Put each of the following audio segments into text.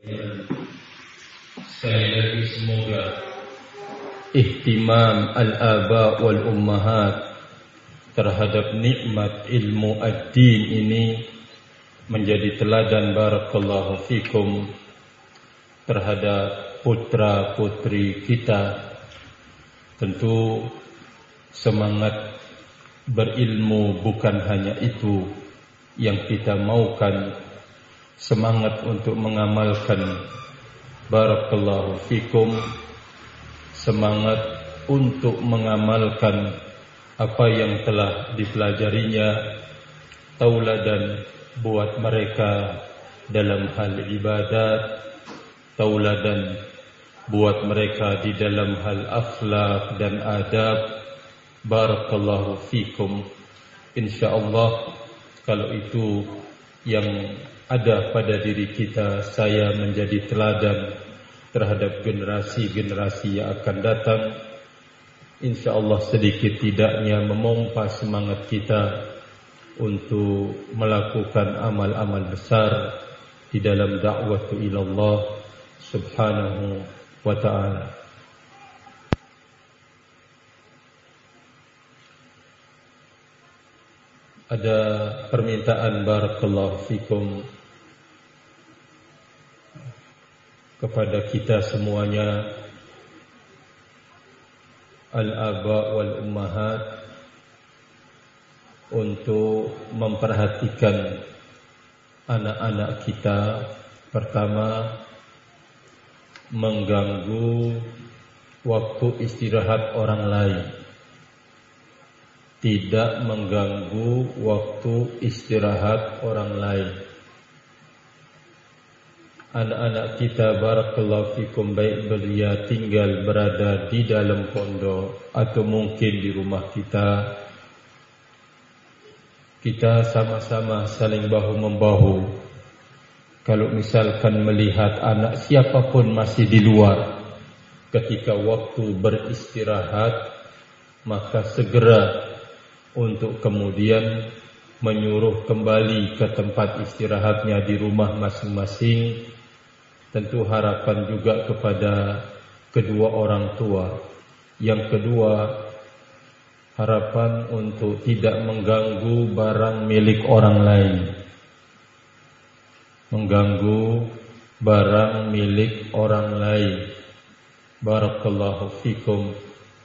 Sekali lagi semoga ihtimam al-aba wal ummahat terhadap nikmat ilmu ad-din ini menjadi teladan barakallahu fikum terhadap putra-putri kita. Tentu semangat berilmu bukan hanya itu yang kita maukan, semangat untuk mengamalkan barakallahu fikum, semangat untuk mengamalkan apa yang telah dipelajarinya, tauladan buat mereka dalam hal ibadat, tauladan buat mereka di dalam hal akhlak dan adab. Barakallahu fikum. Insyaallah kalau itu yang ada pada diri kita, saya menjadi teladan terhadap generasi-generasi yang akan datang. InsyaAllah sedikit tidaknya memompa semangat kita untuk melakukan amal-amal besar di dalam dakwah ilallah subhanahu wa ta'ala. Ada permintaan barakallahu fikum kepada kita semuanya, al-aba wal ummahat, untuk memperhatikan anak-anak kita. Pertama, mengganggu waktu istirahat orang lain, tidak mengganggu waktu istirahat orang lain. Anak-anak kita barakallahu fikum, baik belia tinggal berada di dalam pondok atau mungkin di rumah kita, kita sama-sama saling bahu-membahu. Kalau misalkan melihat anak siapapun masih di luar ketika waktu beristirahat, maka segera untuk kemudian menyuruh kembali ke tempat istirahatnya di rumah masing-masing. Tentu harapan juga kepada kedua orang tua. Yang kedua, harapan untuk tidak mengganggu barang milik orang lain. Mengganggu barang milik orang lain. Barakallahu fikum.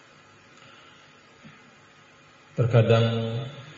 Terkadang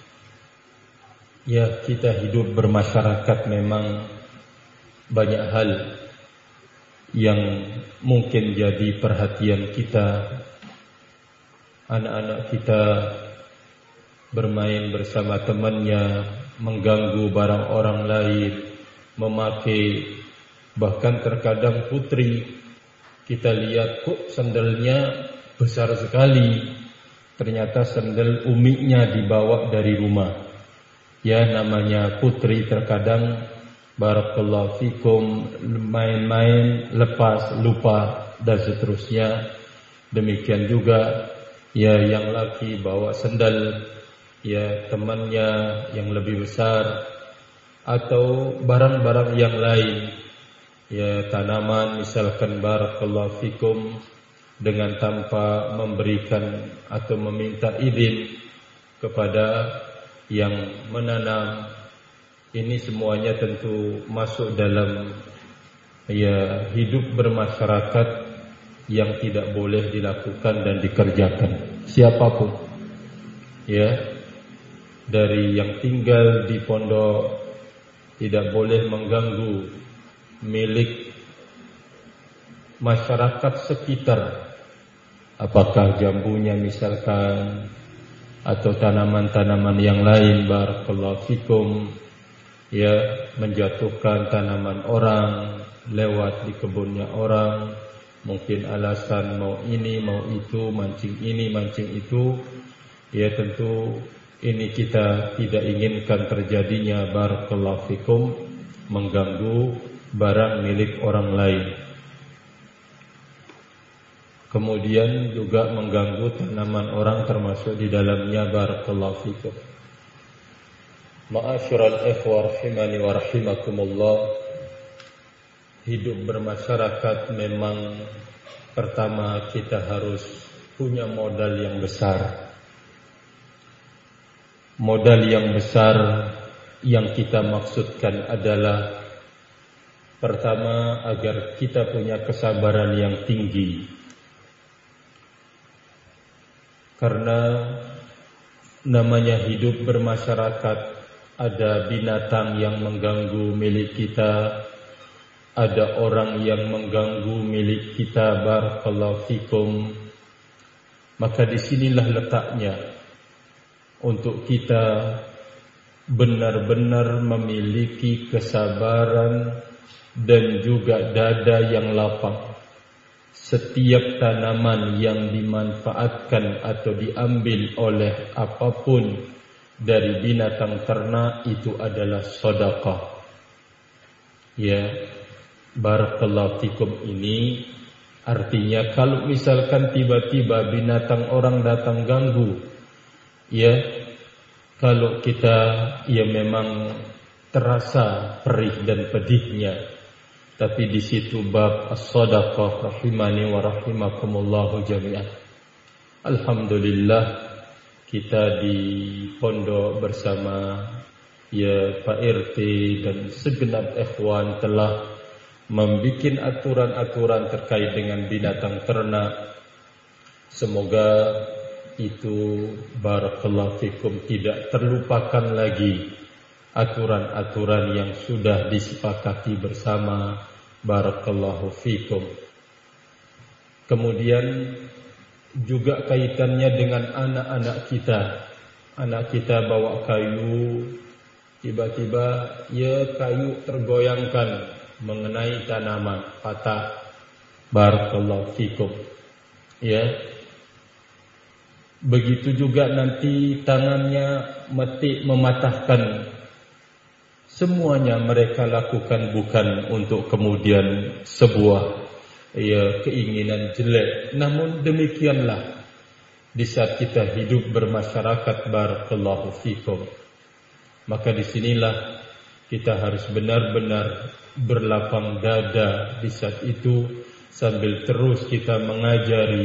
ya kita hidup bermasyarakat memang banyak hal yang mungkin jadi perhatian kita. Anak-anak kita bermain bersama temannya, mengganggu barang orang lain, memakai, bahkan terkadang putri kita lihat kok sandalnya besar sekali, ternyata sandal umiknya dibawa dari rumah. Ya, namanya putri terkadang barakallahu fikum main-main, lepas, lupa dan seterusnya. Demikian juga ya yang laki bawa sandal ya temannya yang lebih besar, atau barang-barang yang lain, ya tanaman misalkan barakallahu fikum, dengan tanpa memberikan atau meminta izin kepada yang menanam. Ini semuanya tentu masuk dalam ya hidup bermasyarakat yang tidak boleh dilakukan dan dikerjakan siapapun. Ya, dari yang tinggal di pondok tidak boleh mengganggu milik masyarakat sekitar, apakah jambunya misalkan atau tanaman-tanaman yang lain barakallahu fikum, ya menjatuhkan tanaman orang lewat di kebunnya orang, mungkin alasan mau ini mau itu, mancing ini mancing itu, ya tentu ini kita tidak inginkan terjadinya barakallahu fikum, mengganggu barang milik orang lain. Kemudian juga mengganggu tanaman orang, termasuk di dalamnya barakallahu fikum. Ma'asyiral ikhwah rahimani wa rahimakumullah, hidup bermasyarakat memang pertama kita harus punya modal yang besar. Modal yang besar yang kita maksudkan adalah pertama agar kita punya kesabaran yang tinggi. Karena namanya hidup bermasyarakat, ada binatang yang mengganggu milik kita, ada orang yang mengganggu milik kita, barakallahu fikum. Maka disinilah letaknya untuk kita benar-benar memiliki kesabaran dan juga dada yang lapang. Setiap tanaman yang dimanfaatkan atau diambil oleh apapun dari binatang ternak itu adalah sedekah. Ya, barakallahu fikum, ini artinya kalau misalkan tiba-tiba binatang orang datang ganggu, ya, kalau kita ya memang terasa perih dan pedihnya, tapi di situ bab as-shadaqah rahimani wa rahimakumullahu jami'an. Alhamdulillah kita di pondok bersama ya Pak RT dan segenap ikhwan telah membuat aturan-aturan terkait dengan binatang ternak. Semoga itu barakallahu fikum tidak terlupakan lagi aturan-aturan yang sudah disepakati bersama, barakallahu fikum. Kemudian juga kaitannya dengan anak-anak kita. Anak kita bawa kayu, tiba-tiba ya kayu tergoyangkan mengenai tanaman, patah, barakallahu fikum. Ya, begitu juga nanti tangannya metik mematahkan. Semuanya mereka lakukan bukan untuk kemudian sebuah ya keinginan jelek. Namun demikianlah di saat kita hidup bermasyarakat, barakallahu fikum. Maka disinilah kita harus benar-benar berlapang dada di saat itu, sambil terus kita mengajari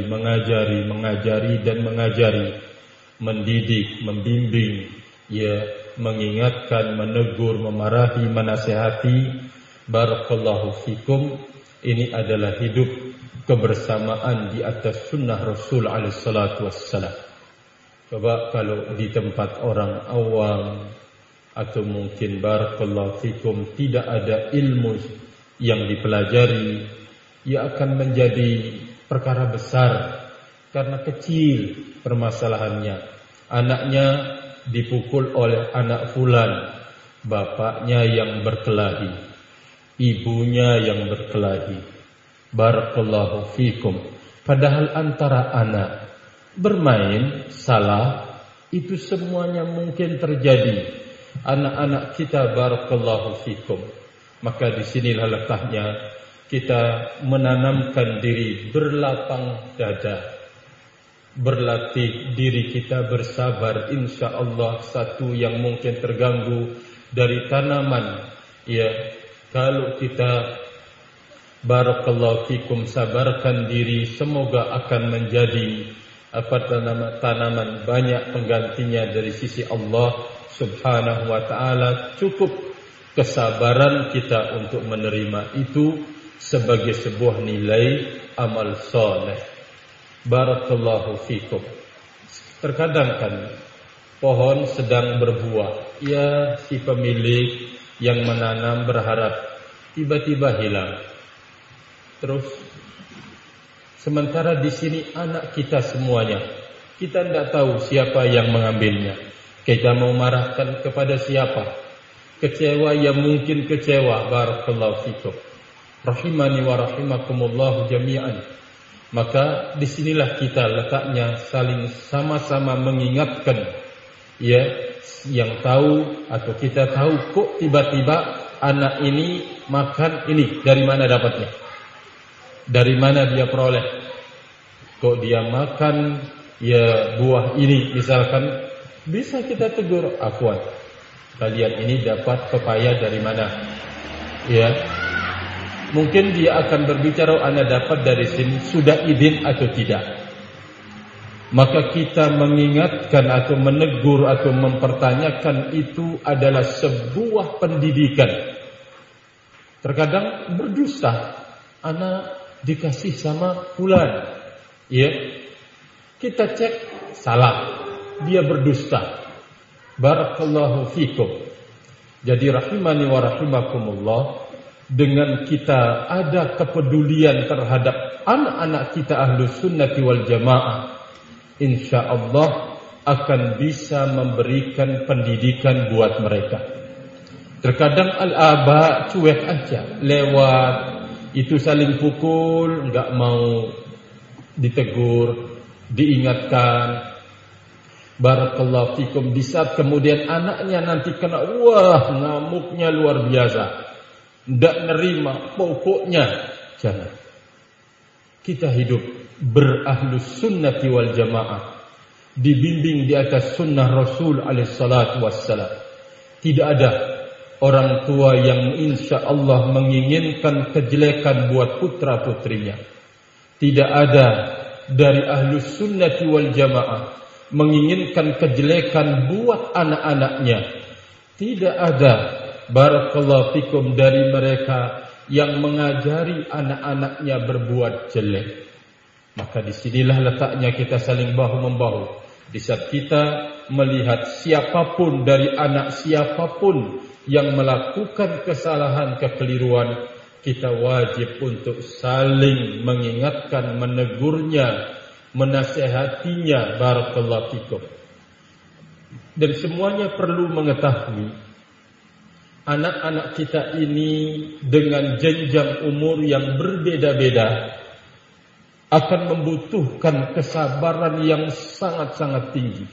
dan mengajari, mendidik, membimbing, ya, mengingatkan, menegur, memarahi, menasihati. Barakallahu fikum. Ini adalah hidup kebersamaan di atas sunnah Rasul alaihi salatu wassalam. Coba kalau di tempat orang awam atau mungkin barakallahu fikum tidak ada ilmu yang dipelajari, ia akan menjadi perkara besar karena kecil permasalahannya. Anaknya dipukul oleh anak fulan, bapaknya yang berkelahi, ibunya yang berkelahi, barakallahu fikum. Padahal antara anak bermain salah, itu semuanya mungkin terjadi. Anak-anak kita, barakallahu fikum. Maka disinilah letaknya kita menanamkan diri berlapang dada, berlatih diri kita bersabar. Insya Allah satu yang mungkin terganggu dari tanaman, ya, kalau kita barakallahu fikum sabarkan diri, semoga akan menjadi tanaman banyak penggantinya dari sisi Allah subhanahu wa ta'ala. Cukup kesabaran kita untuk menerima itu sebagai sebuah nilai amal soleh. Barakallahu fikum. Terkadang kan pohon sedang berbuah, ya, si pemilik yang menanam berharap tiba-tiba hilang. Terus sementara di sini anak kita semuanya, kita tidak tahu siapa yang mengambilnya. Kita mau marahkan kepada siapa? Kecewa ya mungkin kecewa. Barakallahu fikum. Rahimani wa rahimakumullahu jami'an. Maka disinilah kita letaknya saling sama-sama mengingatkan, ya, yang tahu atau kita tahu kok tiba-tiba anak ini makan ini, dari mana dapatnya? Dari mana dia peroleh? Kok dia makan ya buah ini misalkan, bisa kita tegur, afwan, kalian ini dapat pepaya dari mana? Ya, Mungkin dia akan berbicara, ana dapat dari sini, sudah izin atau tidak. Maka kita mengingatkan atau menegur atau mempertanyakan itu adalah sebuah pendidikan. Terkadang berdusta, ana dikasih sama fulan, ya, kita cek salah, dia berdusta. Barakallahu fikum. Jadi rahimani wa rahimakumullah, dengan kita ada kepedulian terhadap anak-anak kita ahlus sunnati wal jamaah, insyaallah akan bisa memberikan pendidikan buat mereka. Terkadang al-aba cuek aja, lewat itu saling pukul, enggak mau ditegur, diingatkan. Barakallahu fikum. Di saat kemudian anaknya nanti kena, wah, ngamuknya luar biasa, tidak nerima, pokoknya jangan. Kita hidup berahlus sunnati wal jamaah, dibimbing di atas sunnah Rasul alaihi salatu wassalam. Tidak ada orang tua yang insya Allah menginginkan kejelekan buat putra putrinya. Tidak ada dari ahlus sunnati wal jamaah menginginkan kejelekan buat anak-anaknya. Tidak ada, barakallahu fikum, dari mereka yang mengajari anak-anaknya berbuat jelek. Maka disinilah letaknya kita saling bahu-membahu. Di saat kita melihat siapapun dari anak siapapun yang melakukan kesalahan, kekeliruan, kita wajib untuk saling mengingatkan, menegurnya, menasehatinya. Barakallahu fikum. Dan semuanya perlu mengetahui, anak-anak kita ini dengan jenjang umur yang berbeda-beda akan membutuhkan kesabaran yang sangat-sangat tinggi.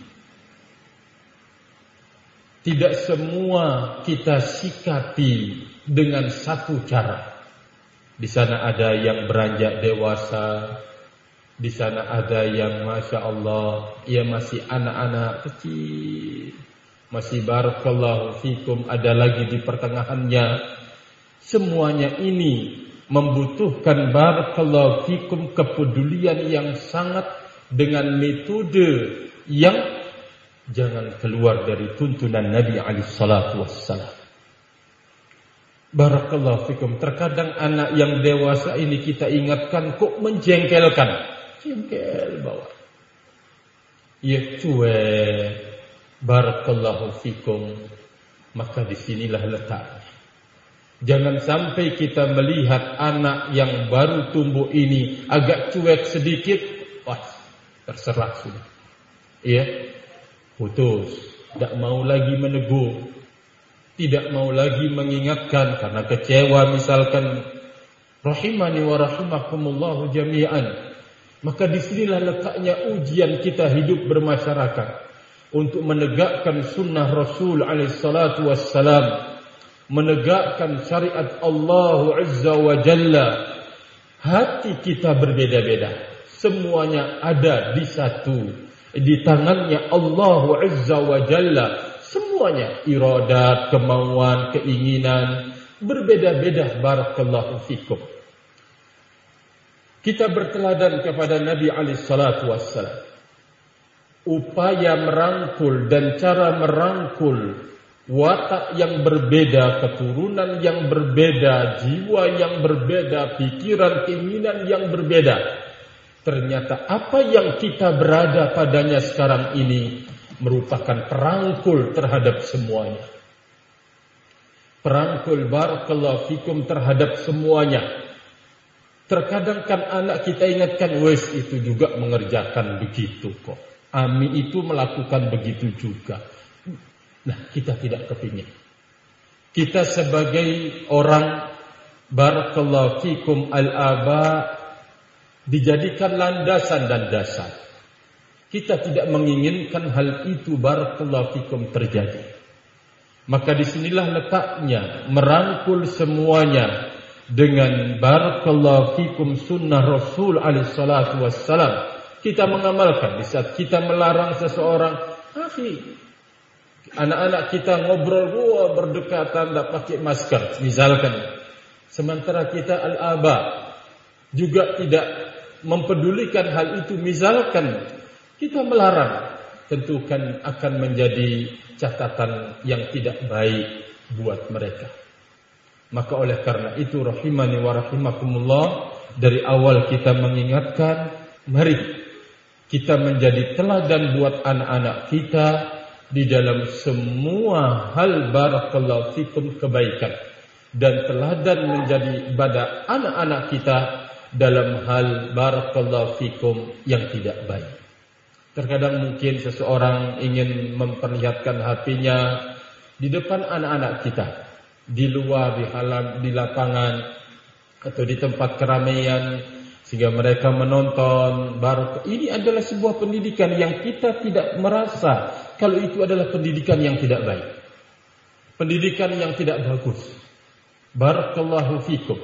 Tidak semua kita sikapi dengan satu cara. Di sana ada yang beranjak dewasa, di sana ada yang masya Allah, ia masih anak-anak kecil, masih barakallahu fikum, ada lagi di pertengahannya. Semuanya ini membutuhkan barakallahu fikum kepedulian yang sangat, dengan metode yang jangan keluar dari tuntunan Nabi alaihi salatu wassalam. Barakallahu fikum. Terkadang anak yang dewasa ini kita ingatkan kok menjengkelkan, jengkel bawah, ya cuek. Barakallahu fikum. Maka disinilah letaknya. Jangan sampai kita melihat anak yang baru tumbuh ini agak cuek sedikit, wah, terserah sudah, ya, putus, tidak mau lagi menegur, tidak mau lagi mengingatkan karena kecewa misalkan. Rahimani wa rahimakumullahu jami'an. Maka disinilah letaknya ujian kita hidup bermasyarakat, untuk menegakkan sunnah Rasul alaihi salatu wassalam, menegakkan syariat Allah Azza wa Jalla. Hati kita berbeda-beda, semuanya ada di satu, di tangannya Allah Azza wa Jalla. Semuanya iradat, kemauan, keinginan berbeda-beda. Barakallahu fikum. Kita berteladan kepada Nabi alaihi salatu wassalam. Upaya merangkul dan cara merangkul watak yang berbeda, keturunan yang berbeda, jiwa yang berbeda, pikiran, keinginan yang berbeda. Ternyata apa yang kita berada padanya sekarang ini merupakan perangkul terhadap semuanya. Perangkul barakallahu fikum terhadap semuanya. Terkadang kan anak kita ingatkan, wes itu juga mengerjakan begitu kok. Ami itu melakukan begitu juga. Nah, kita tidak kepingin. Kita sebagai orang barakallahu fikum al-aba dijadikan landasan dan dasar. Kita tidak menginginkan hal itu barakallahu fikum terjadi. Maka disinilah letaknya merangkul semuanya dengan barakallahu fikum sunnah Rasul alaihi salatu wassalam. Kita mengamalkan. Di saat kita melarang seseorang, anak-anak kita ngobrol, berdekatan, tak pakai masker, misalkan, Sementara kita al-aba juga tidak mempedulikan hal itu. Misalkan kita melarang, tentu kan akan menjadi catatan yang tidak baik buat mereka. Maka oleh karena itu rahimani wa rahimakumullah, dari awal kita mengingatkan, mari kita menjadi teladan buat anak-anak kita di dalam semua hal barakallahu fikum kebaikan, dan teladan menjadi pada anak-anak kita dalam hal barakallahu fikum yang tidak baik. Terkadang mungkin seseorang ingin memperlihatkan HP-nya di depan anak-anak kita, di luar, di lapangan, atau di tempat keramaian, sehingga mereka menonton. Ini adalah sebuah pendidikan yang kita tidak merasa kalau itu adalah pendidikan yang tidak baik, pendidikan yang tidak bagus. Barakallahu fikum.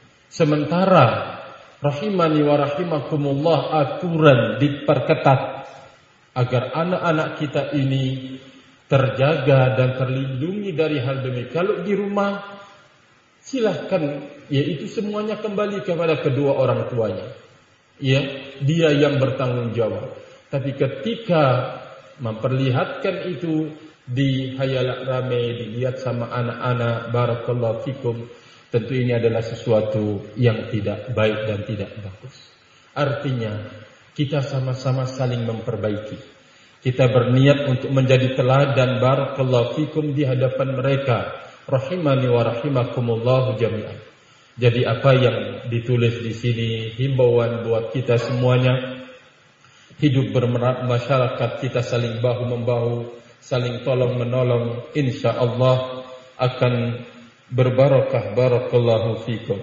Sementara rahimani wa rahimakumullah, aturan diperketat agar anak-anak kita ini terjaga dan terlindungi dari hal demikian. Kalau di rumah, silahkan, yaitu semuanya kembali kepada kedua orang tuanya. Ya, dia yang bertanggung jawab. Tapi ketika memperlihatkan itu di hayalak ramai, dilihat sama anak-anak, barakallahu fikum, tentu ini adalah sesuatu yang tidak baik dan tidak bagus. Artinya kita sama-sama saling memperbaiki. Kita berniat untuk menjadi teladan barakallahu fikum di hadapan mereka. Rahimani wa rahimakumullah jami'an. Jadi apa yang ditulis di sini himbauan buat kita semuanya. Hidup bermasyarakat, kita saling bahu membahu, saling tolong menolong, insyaallah akan berbarakah. Barakallahu fikum.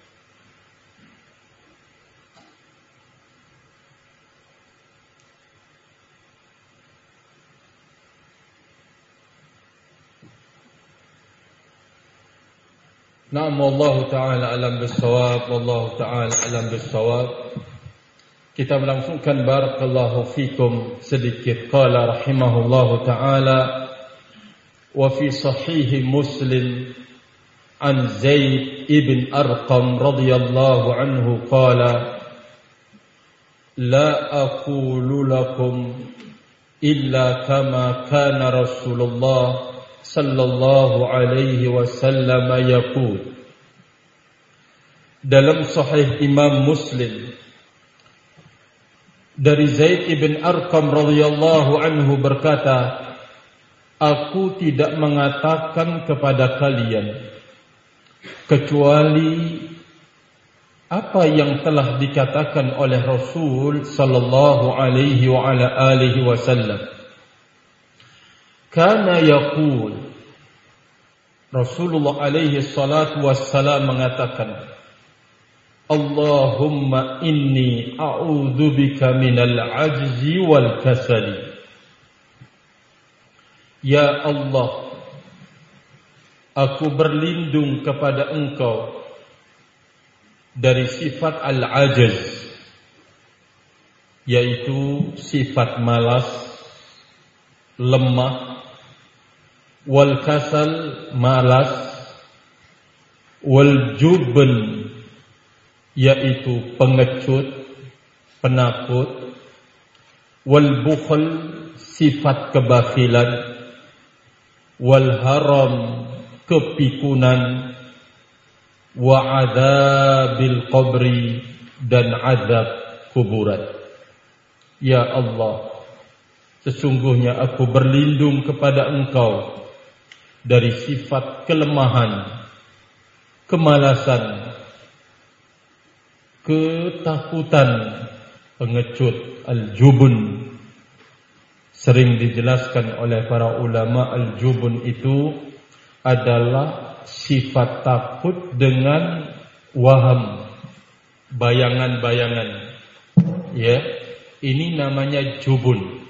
Na'am, wallahu ta'ala alam bis-shawab, wallahu ta'ala alam bis-shawab. Kita melangsungkan barakallahu fikum sedikit. Qala rahimahullahu ta'ala, wa fi sahih Muslim an Zaid ibn Arqam radhiyallahu anhu qala, la aqulu lakum illa kama kana Rasulullah sallallahu alaihi wasallam yaqul. Dalam sahih Imam Muslim dari Zaid ibn Arqam radhiyallahu anhu berkata, aku tidak mengatakan kepada kalian kecuali apa yang telah dikatakan oleh Rasul sallallahu alaihi wa ala alihi wasallam. Kana yaqul, Rasulullah alaihi salatu wassalam mengatakan, Allahumma inni a'udzubika minal ajzi wal kasali. Ya Allah, aku berlindung kepada Engkau dari sifat al-ajaz, yaitu sifat malas, lemah, wal kasal malas, wal jubn yaitu pengecut, penakut, wal bukhl sifat kebakhilan, wal haram kepikunan, wa adzabil qabri dan azab kuburan. Ya Allah, sesungguhnya aku berlindung kepada Engkau dari sifat kelemahan, kemalasan, ketakutan, pengecut, al-jubun. Sering dijelaskan oleh para ulama, al-jubun itu adalah sifat takut dengan waham, bayangan-bayangan. Ya, ini namanya jubun.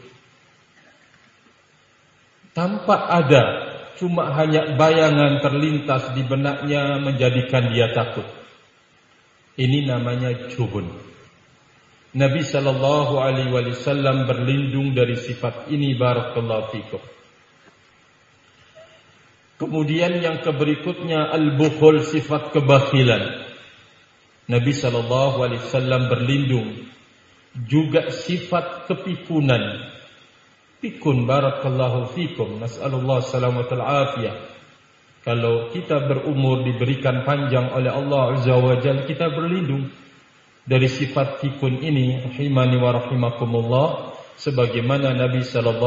Tampak ada, cuma hanya bayangan terlintas di benaknya menjadikan dia takut. Ini namanya jubun. Nabi sallallahu alaihi wasallam berlindung dari sifat ini, barakallahu fikum. Kemudian yang berikutnya al-bukhul, sifat kebakhilan. Nabi SAW berlindung. Juga sifat kepikunan. Pikun, barakallahu fikum, nas'alullah salamatul afiyah. Kalau kita berumur diberikan panjang oleh Allah Azza wa Jalla, kita berlindung dari sifat pikun ini, rahimani wa rahimakumullah, sebagaimana Nabi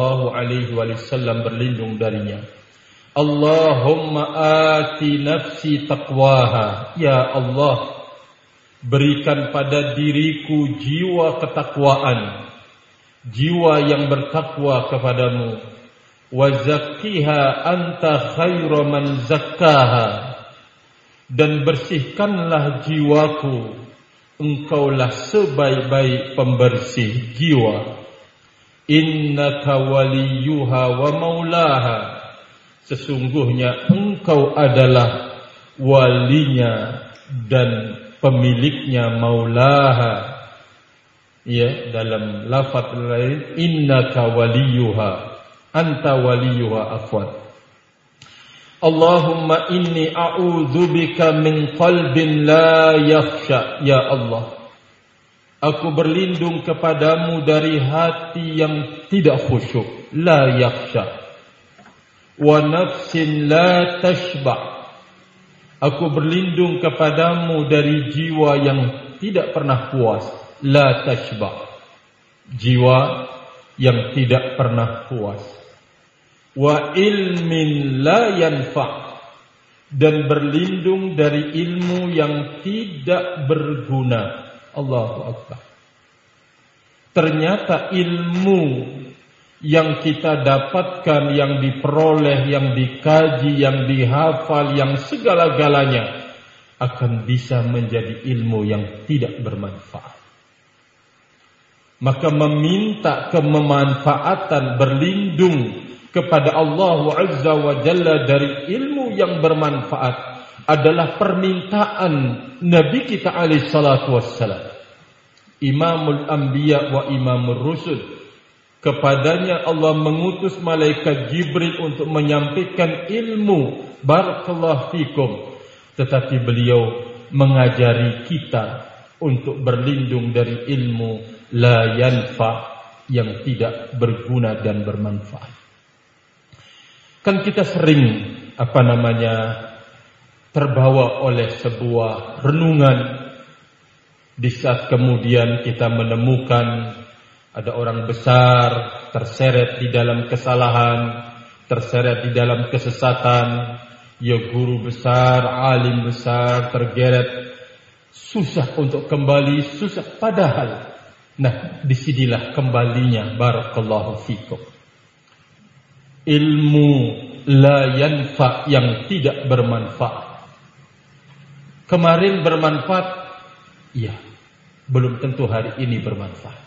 SAW berlindung darinya. Allahumma ati nafsi taqwaha. Ya Allah, berikan pada diriku jiwa ketakwaan, jiwa yang bertakwa kepadamu. Wa zakkiha anta khairu man zakkaha. Dan bersihkanlah jiwaku, engkaulah sebaik-baik pembersih jiwa. Innaka waliyuha wa maulaha. Sesungguhnya engkau adalah walinya dan pemiliknya, maulaha. Ya, dalam lafaz lain innaka waliyuha, anta waliyuha, afwan. Allahumma inni a'udzubika min qalbin la yakhsha. Ya Allah, aku berlindung kepadamu dari hati yang tidak khusyuk, la yakhsha. Wa nafsin la tashba'. Aku berlindung kepadamu dari jiwa yang tidak pernah puas, la tashba'. Jiwa yang tidak pernah puas. Wa ilmin la yanfa'. Dan berlindung dari ilmu yang tidak berguna. Allahu Akbar. Ternyata ilmu yang kita dapatkan, yang diperoleh, yang dikaji, yang dihafal, yang segala-galanya akan bisa menjadi ilmu yang tidak bermanfaat. Maka meminta kemanfaatan, berlindung kepada Allah Azza wa Jalla dari ilmu yang bermanfaat adalah permintaan Nabi kita alaihi salatu wassalam, Imamul Anbiya wa Imamur Rusul. Kepadanya Allah mengutus malaikat Jibril untuk menyampaikan ilmu, barakallahu fikum. Tetapi beliau mengajari kita untuk berlindung dari ilmu la yanfa, yang tidak berguna dan bermanfaat. Kan kita sering terbawa oleh sebuah renungan, di saat kemudian kita menemukan ada orang besar terseret di dalam kesalahan, terseret di dalam kesesatan, ya guru besar, alim besar, tergeret, susah untuk kembali, susah. Padahal, disinilah kembalinya, barakallahu fikum. Ilmu la yanfa, yang tidak bermanfaat. Kemarin bermanfaat, ya, belum tentu hari ini bermanfaat.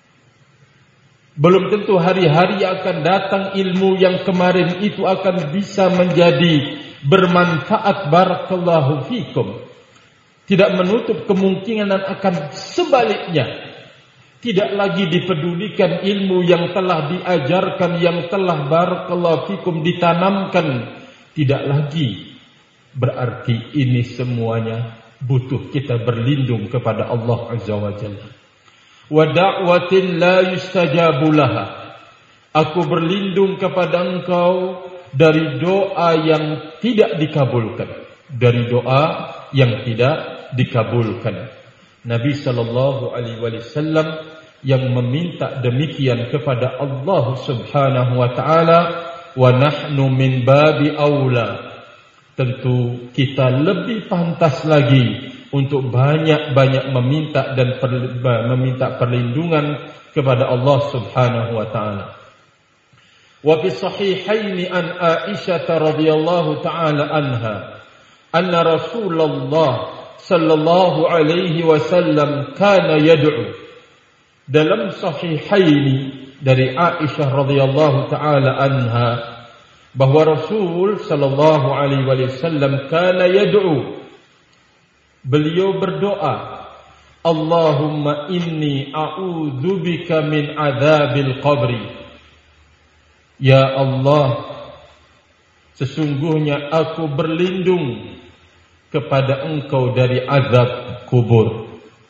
Belum tentu hari-hari akan datang ilmu yang kemarin itu akan bisa menjadi bermanfaat, barakallahu fikum. Tidak menutup kemungkinan akan sebaliknya. Tidak lagi dipedulikan ilmu yang telah diajarkan, yang telah barakallahu fikum ditanamkan. Tidak lagi. Berarti ini semuanya butuh kita berlindung kepada Allah Azza wa Jalla. Wa da'watin la yustajabu laha. Aku berlindung kepada engkau dari doa yang tidak dikabulkan. Dari doa yang tidak dikabulkan. Nabi sallallahu alaihi wasallam yang meminta demikian kepada Allah Subhanahu wa taala, wa nahnu min babi aula. Tentu kita lebih pantas lagi untuk banyak-banyak meminta dan meminta perlindungan kepada Allah Subhanahu wa taala. Wa fi sahihaini an Aisyah radhiyallahu taala anha anna Rasulullah sallallahu alaihi wasallam kana yad'u. Dalam sahihaini dari Aisyah radhiyallahu taala anha bahwa Rasul sallallahu alaihi wasallam kana yad'u. Beliau berdoa, Allahumma inni a'udzubika min adzabil qabri. Ya Allah, sesungguhnya aku berlindung kepada engkau dari azab kubur.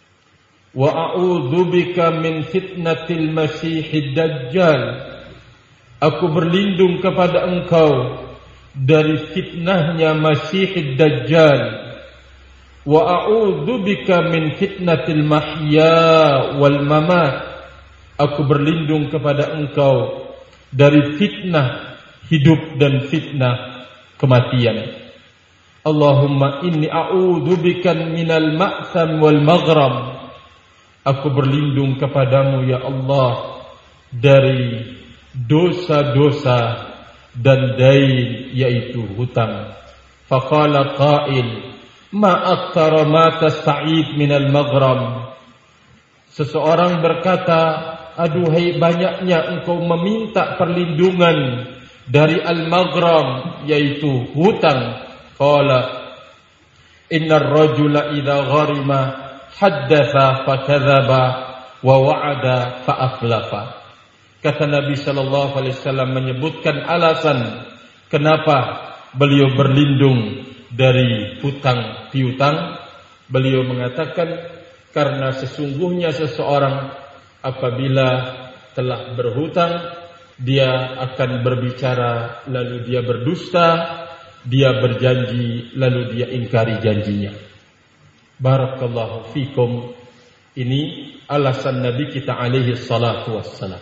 Wa a'udzubika min fitnatil masiihid dajjal. Aku berlindung kepada engkau dari fitnahnya Masihid Dajjal. Wa a'udzubika min fitnatil mahya wal mamat. Aku berlindung kepada engkau dari fitnah hidup dan fitnah kematian. Allahumma inni a'udzubika minal ma'tham wal maghram. Aku berlindung kepadamu ya Allah dari dosa-dosa dan dain, yaitu hutang. Faqala qail ma aktsara ma tasta'id minal maghram. Seseorang berkata, aduhai banyaknya engkau meminta perlindungan dari al-maghram, yaitu hutang. Qala innar rajula idza gharima haddatha fakadzaba wa wa'ada fa akhlafa. Kata Nabi sallallahu alaihi wasallam menyebutkan alasan kenapa beliau berlindung dari hutang piutang. Beliau mengatakan karena sesungguhnya seseorang apabila telah berhutang, dia akan berbicara lalu dia berdusta, dia berjanji lalu dia ingkari janjinya. Barakallahu fikum. Ini alasan Nabi kita alaihi salatu wassalam.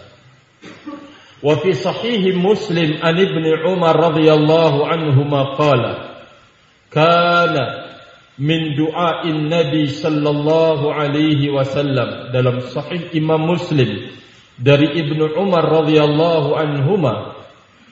Wa fi sahih Muslim an Ibnu Umar radhiyallahu anhuma qala kana min du'ain Nabi sallallahu alaihi wasallam. Dalam sahih Imam Muslim dari Ibnu Umar radhiyallahu anhuma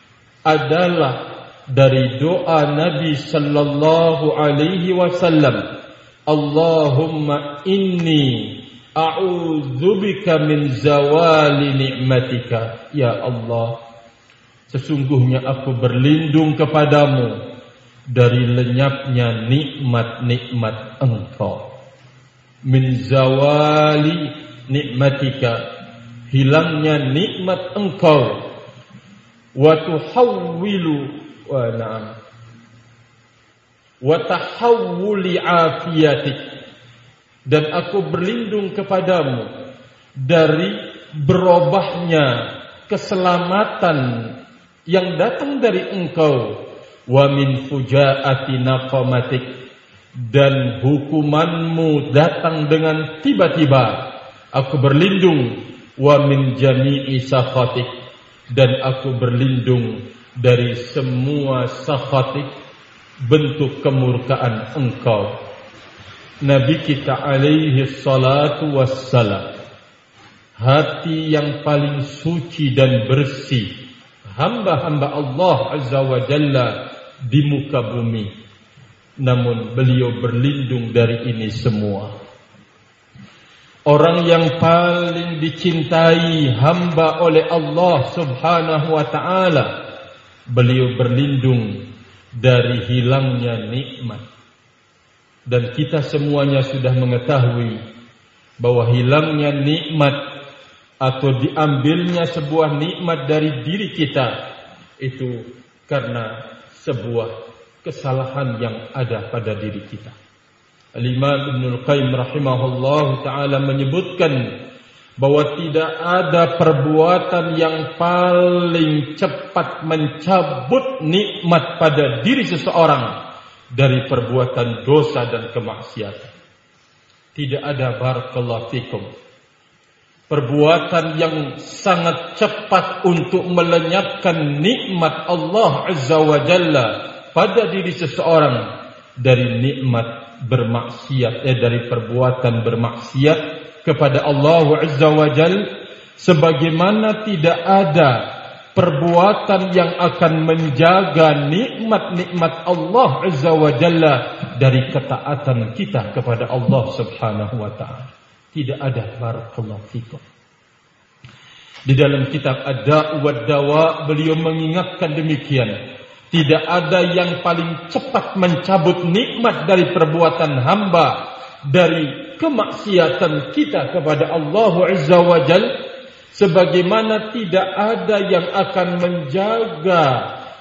adalah dari doa Nabi sallallahu alaihi wasallam, Allahumma inni a'udzubika min zawali ni'matika. Ya Allah, sesungguhnya aku berlindung kepadamu dari lenyapnya nikmat-nikmat engkau. Min zawali ni'matika, hilangnya nikmat engkau. Wa tuhawwilu wa tahawwuli afiyatik, dan aku berlindung kepadamu dari berubahnya keselamatan yang datang dari engkau. Wa min fujaati naqamatik, dan hukumanmu datang dengan tiba-tiba. Aku berlindung. Wa min jami'i sakhatik, dan aku berlindung dari semua sakhatik, bentuk kemurkaan engkau. Nabi kita alaihi salatu wassalam, hati yang paling suci dan bersih, hamba-hamba Allah azza wa jalla di muka bumi. Namun beliau berlindung dari ini semua. Orang yang paling dicintai hamba oleh Allah subhanahu wa ta'ala, beliau berlindung dari hilangnya nikmat. Dan kita semuanya sudah mengetahui bahwa hilangnya nikmat atau diambilnya sebuah nikmat dari diri kita itu karena sebuah kesalahan yang ada pada diri kita. Al-Imam Ibnul Qayyim rahimahullah ta'ala menyebutkan bahwa tidak ada perbuatan yang paling cepat mencabut nikmat pada diri seseorang dari perbuatan dosa dan kemaksiatan. Tidak ada, barakallahu fikum, perbuatan yang sangat cepat untuk melenyapkan nikmat Allah azza wa jalla pada diri seseorang dari nikmat bermaksiat, dari perbuatan bermaksiat kepada Allah azza wa jalla, sebagaimana tidak ada perbuatan yang akan menjaga nikmat-nikmat Allah azza wa jalla dari ketaatan kita kepada Allah subhanahu wa ta'ala. Tidak ada, barakallahu fikum. Di dalam kitab Ad-Da' wa Dawa beliau mengingatkan demikian. Tidak ada yang paling cepat mencabut nikmat dari perbuatan hamba dari kemaksiatan kita kepada Allah azza wa jalla, sebagaimana tidak ada yang akan menjaga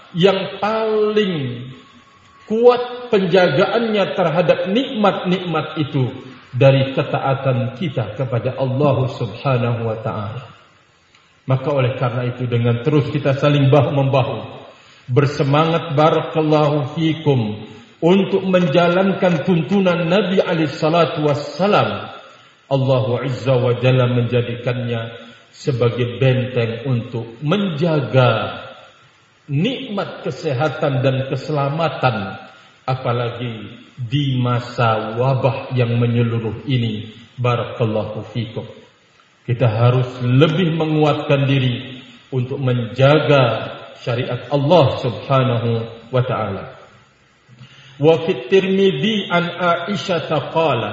yang paling kuat penjagaannya terhadap nikmat-nikmat itu dari ketaatan kita kepada Allah Subhanahu wa ta'ala. Maka oleh karena itu dengan terus kita saling bahu-membahu, bersemangat barakallahu fikum untuk menjalankan tuntunan Nabi alaihi salatu wassalam, Allah Azza wa Jalla menjadikannya sebagai benteng untuk menjaga nikmat kesehatan dan keselamatan, apalagi di masa wabah yang menyeluruh ini. Barakallahu fikum. Kita harus lebih menguatkan diri untuk menjaga syariat Allah Subhanahu wa ta'ala. Wa fi Tirmidzi an Aisyah qalat,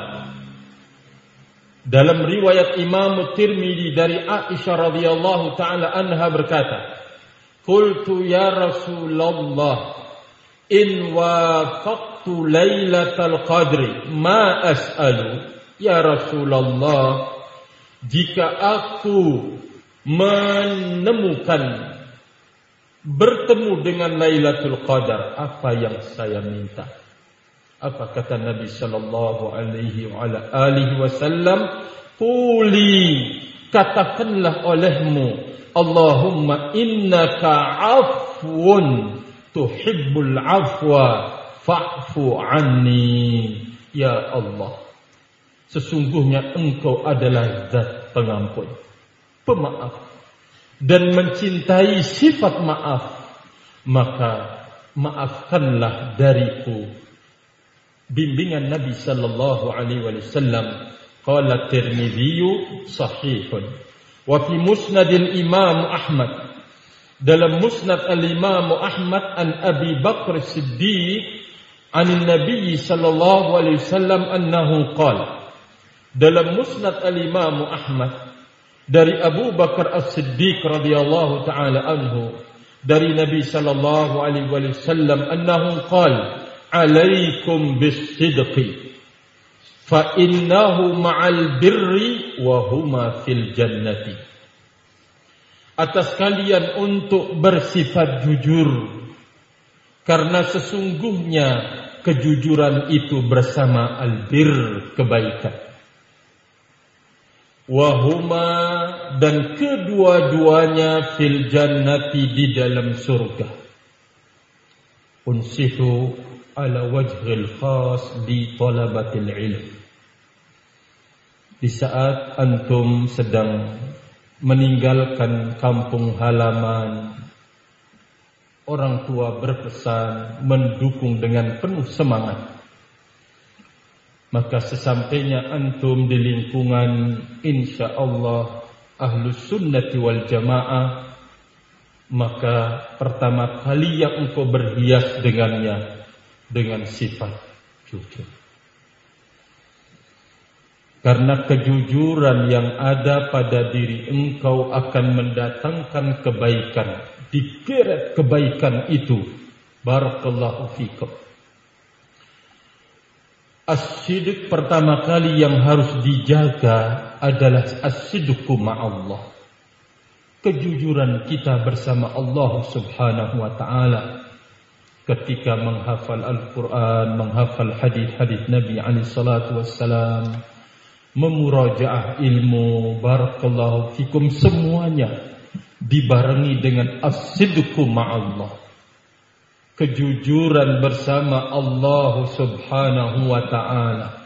dalam riwayat Imam Tirmidzi dari Aisyah radhiyallahu taala anha berkata, qultu ya Rasulullah, in wafaqtu lailatal qadri ma as'alu. Ya Rasulullah, jika aku menemukan, bertemu dengan Lailatul Qadar, apa yang saya minta? Apa kata Nabi sallallahu alaihi wasallam? Quli, katakanlah olehmu, Allahumma innaka afwun tuhibbul afwa fa'fu anni. Ya Allah, sesungguhnya engkau adalah zat pengampun, pemaaf, dan mencintai sifat maaf, maka maafkanlah dariku. Bimbingan Nabi sallallahu alaihi wasallam. Qala Tirmidzi sahihun. Wa fi musnadil Imam Ahmad, dalam musnad al-Imam Ahmad an Abi Bakr Siddiq an Nabi sallallahu alaihi wasallam annahu qala, dalam musnad al-Imam Ahmad dari Abu Bakar As-Siddiq radhiyallahu taala anhu, dari Nabi sallallahu alaihi wasallam annahu qala, alaikum bis-sidqi fa innahu ma'al birri wa huma fil jannati. Atas kalian untuk bersifat jujur, karena sesungguhnya kejujuran itu bersama albir, kebaikan. Wahuma, dan kedua-duanya fil jannati, di dalam surga. Unsihu ala wajhil khas di talabatil ilm. Di saat antum sedang meninggalkan kampung halaman, orang tua berpesan, mendukung dengan penuh semangat. Maka sesampainya antum di lingkungan insyaallah Ahlus Sunnati wal Jamaah, maka pertama kali yang engkau berhias dengannya dengan sifat jujur. Karena kejujuran yang ada pada diri engkau akan mendatangkan kebaikan. Digeret kebaikan itu. Barakallahu fikum. As-sidq pertama kali yang harus dijaga adalah as-sidqu ma'allah. Kejujuran kita bersama Allah Subhanahu wa ta'ala. Ketika menghafal Al-Quran, menghafal hadis-hadis Nabi alaihi salatu wassalam, memurajaah ilmu, barakallahu fikum, semuanya dibarengi dengan as-sidqu ma'allah. Kejujuran bersama Allah Subhanahu wa ta'ala.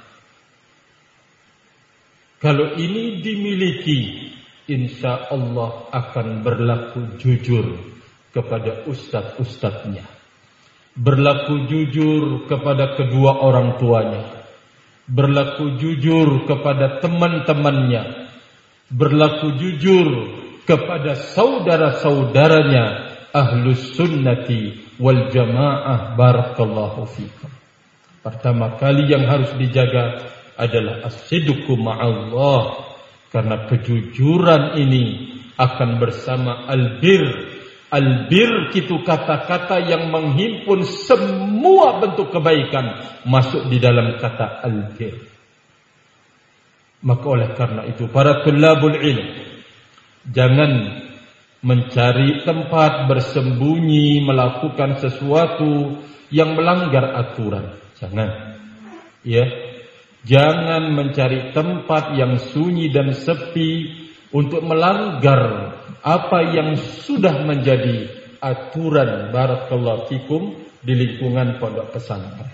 Kalau ini dimiliki, insya Allah akan berlaku jujur kepada ustadz-ustadznya, berlaku jujur kepada kedua orang tuanya, berlaku jujur kepada teman-temannya, berlaku jujur kepada saudara-saudaranya Ahlus Sunnati wal Jamaah. Barakallahu fikum. Pertama kali yang harus dijaga adalah as-sidqu ma'allah, karena kejujuran ini akan bersama albir. Albir itu kata-kata yang menghimpun semua bentuk kebaikan masuk di dalam kata albir. Maka oleh karena itu para tulabul ilm, jangan mencari tempat bersembunyi, melakukan sesuatu yang melanggar aturan. Jangan. Ya. Jangan mencari tempat yang sunyi dan sepi untuk melanggar apa yang sudah menjadi aturan barakallahu fikum di lingkungan pondok pesantren.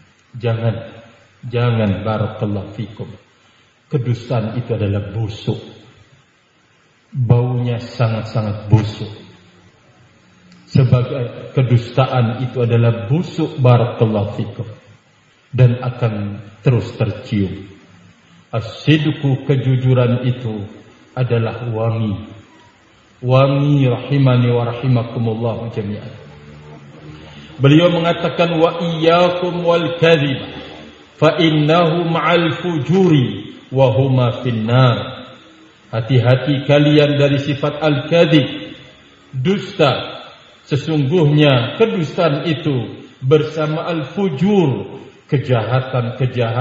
Jangan barakallahu fikum. Kedustaan itu adalah busuk. Baunya sangat-sangat busuk. Sebagai kedustaan itu adalah busuk barakallahu fikum dan akan terus tercium. As-sidqu, kejujuran itu adalah wangi. Wangi rahimani wa rahimakumullah jami'an. Beliau mengatakan wa iyyakum wal kadhib fa innahu ma'al fujuri wa huma finnar. Hati-hati kalian dari sifat al-kadhib, dusta. Sesungguhnya kedustaan itu bersama al-fujur, kejahatan.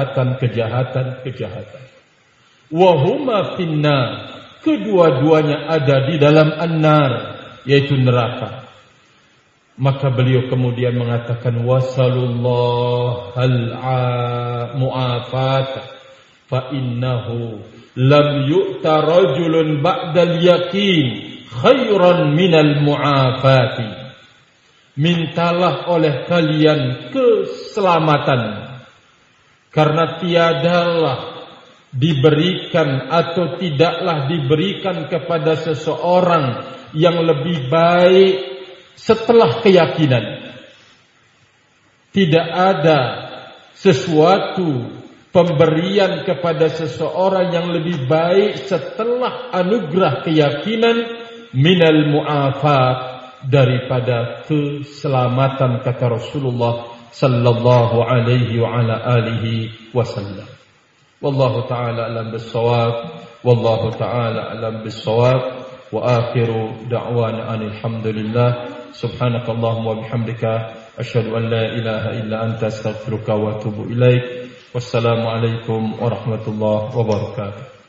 Wa huma finnar, kedua-duanya ada di dalam an-nar, yaitu neraka. Maka beliau kemudian mengatakan wasallallahu al-mu'afat fa innahu lam yu'ta rajulun ba'dal yaqin khairan minal mu'afati. Mintalah oleh kalian keselamatan, karena tiadalah diberikan atau tidaklah diberikan kepada seseorang yang lebih baik setelah keyakinan. Tidak ada sesuatu pemberian kepada seseorang yang lebih baik setelah anugerah keyakinan minal mu'afat, daripada keselamatan, kata Rasulullah sallallahu alaihi wa ala alihi wasallam. Wallahu ta'ala alam bis-shawab, wallahu ta'ala alam bis-shawab, wa akhiru da'wana alhamdulillah. Subhanakallahumma wa bihamdika asyhadu an la ilaha illa anta astaghfiruka wa atubu ilaik. Wassalamu alaikum warahmatullahi wabarakatuh.